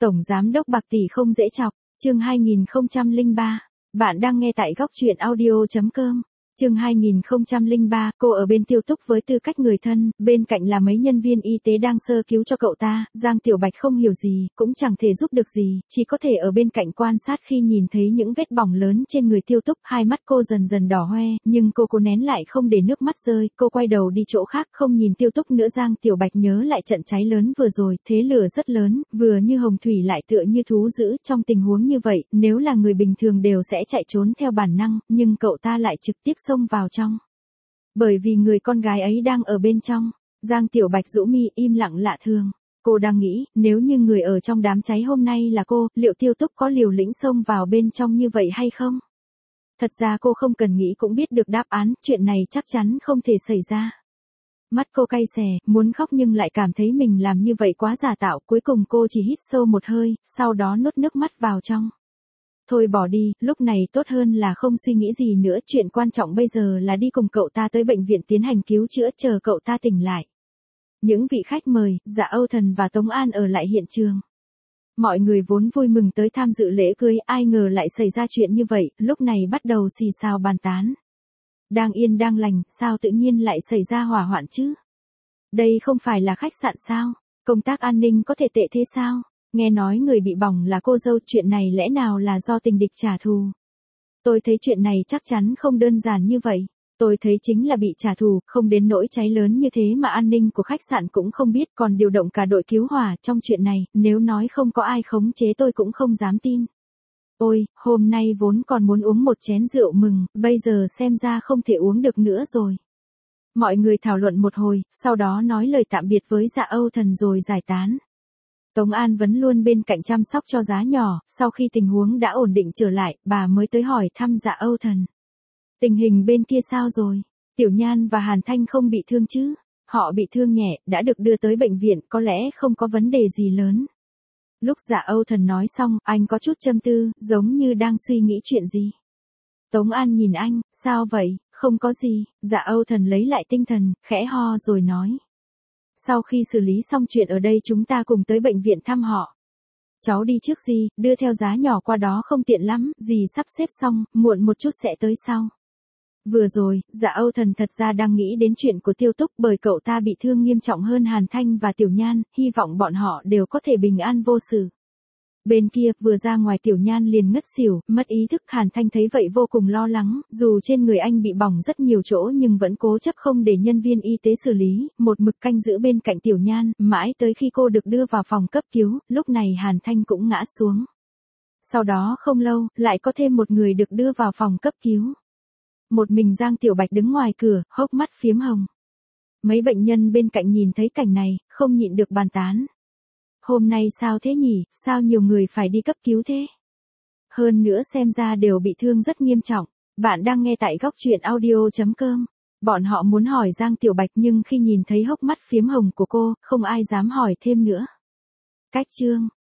Tổng giám đốc bạc tỷ không dễ chọc, chương 2003. Bạn đang nghe tại góc truyện audio.com. Chương 2003, cô ở bên Tiêu Túc với tư cách người thân, bên cạnh là mấy nhân viên y tế đang sơ cứu cho cậu ta, Giang Tiểu Bạch không hiểu gì, cũng chẳng thể giúp được gì, chỉ có thể ở bên cạnh quan sát. Khi nhìn thấy những vết bỏng lớn trên người Tiêu Túc, hai mắt cô dần dần đỏ hoe, nhưng cô cố nén lại không để nước mắt rơi, cô quay đầu đi chỗ khác không nhìn Tiêu Túc nữa. Giang Tiểu Bạch nhớ lại trận cháy lớn vừa rồi, thế lửa rất lớn, vừa như hồng thủy lại tựa như thú dữ, trong tình huống như vậy, nếu là người bình thường đều sẽ chạy trốn theo bản năng, nhưng cậu ta lại trực tiếp xông vào trong. Bởi vì người con gái ấy đang ở bên trong. Giang Tiểu Bạch rũ mi im lặng lạ thường. Cô đang nghĩ, nếu như người ở trong đám cháy hôm nay là cô, liệu Tiêu Túc có liều lĩnh xông vào bên trong như vậy hay không? Thật ra cô không cần nghĩ cũng biết được đáp án, chuyện này chắc chắn không thể xảy ra. Mắt cô cay xè, muốn khóc nhưng lại cảm thấy mình làm như vậy quá giả tạo, cuối cùng cô chỉ hít sâu một hơi, sau đó nuốt nước mắt vào trong. Thôi bỏ đi, lúc này tốt hơn là không suy nghĩ gì nữa, chuyện quan trọng bây giờ là đi cùng cậu ta tới bệnh viện tiến hành cứu chữa, chờ cậu ta tỉnh lại. Những vị khách mời, Dạ Âu Thần và Tống An ở lại hiện trường. Mọi người vốn vui mừng tới tham dự lễ cưới, ai ngờ lại xảy ra chuyện như vậy, lúc này bắt đầu xì xào bàn tán. Đang yên đang lành, sao tự nhiên lại xảy ra hỏa hoạn chứ? Đây không phải là khách sạn sao? Công tác an ninh có thể tệ thế sao? Nghe nói người bị bỏng là cô dâu, chuyện này lẽ nào là do tình địch trả thù? Tôi thấy chuyện này chắc chắn không đơn giản như vậy. Tôi thấy chính là bị trả thù, không đến nỗi cháy lớn như thế mà an ninh của khách sạn cũng không biết, còn điều động cả đội cứu hỏa trong chuyện này, nếu nói không có ai khống chế tôi cũng không dám tin. Ôi, hôm nay vốn còn muốn uống một chén rượu mừng, bây giờ xem ra không thể uống được nữa rồi. Mọi người thảo luận một hồi, sau đó nói lời tạm biệt với Dạ Âu Thần rồi giải tán. Tống An vẫn luôn bên cạnh chăm sóc cho Giá nhỏ, sau khi tình huống đã ổn định trở lại, bà mới tới hỏi thăm Dạ Âu Thần. Tình hình bên kia sao rồi? Tiểu Nhan và Hàn Thanh không bị thương chứ? Họ bị thương nhẹ, đã được đưa tới bệnh viện, có lẽ không có vấn đề gì lớn. Lúc Dạ Âu Thần nói xong, anh có chút châm tư, giống như đang suy nghĩ chuyện gì. Tống An nhìn anh, sao vậy? Không có gì. Dạ Âu Thần lấy lại tinh thần, khẽ ho rồi nói. Sau khi xử lý xong chuyện ở đây chúng ta cùng tới bệnh viện thăm họ. Cháu đi trước gì, đưa theo Giá nhỏ qua đó không tiện lắm, dì sắp xếp xong, muộn một chút sẽ tới sau. Vừa rồi, Dạ Âu Thần thật ra đang nghĩ đến chuyện của Tiêu Túc, bởi cậu ta bị thương nghiêm trọng hơn Hàn Thanh và Tiểu Nhan, hy vọng bọn họ đều có thể bình an vô sự. Bên kia, vừa ra ngoài Tiểu Nhan liền ngất xỉu, mất ý thức. Hàn Thanh thấy vậy vô cùng lo lắng, dù trên người anh bị bỏng rất nhiều chỗ nhưng vẫn cố chấp không để nhân viên y tế xử lý, một mực canh giữ bên cạnh Tiểu Nhan, mãi tới khi cô được đưa vào phòng cấp cứu, lúc này Hàn Thanh cũng ngã xuống. Sau đó không lâu, lại có thêm một người được đưa vào phòng cấp cứu. Một mình Giang Tiểu Bạch đứng ngoài cửa, hốc mắt phiếm hồng. Mấy bệnh nhân bên cạnh nhìn thấy cảnh này, không nhịn được bàn tán. Hôm nay sao thế nhỉ, sao nhiều người phải đi cấp cứu thế? Hơn nữa xem ra đều bị thương rất nghiêm trọng. Bạn đang nghe tại góc truyện audio.com. Bọn họ muốn hỏi Giang Tiểu Bạch nhưng khi nhìn thấy hốc mắt phiếm hồng của cô, không ai dám hỏi thêm nữa. Cách chương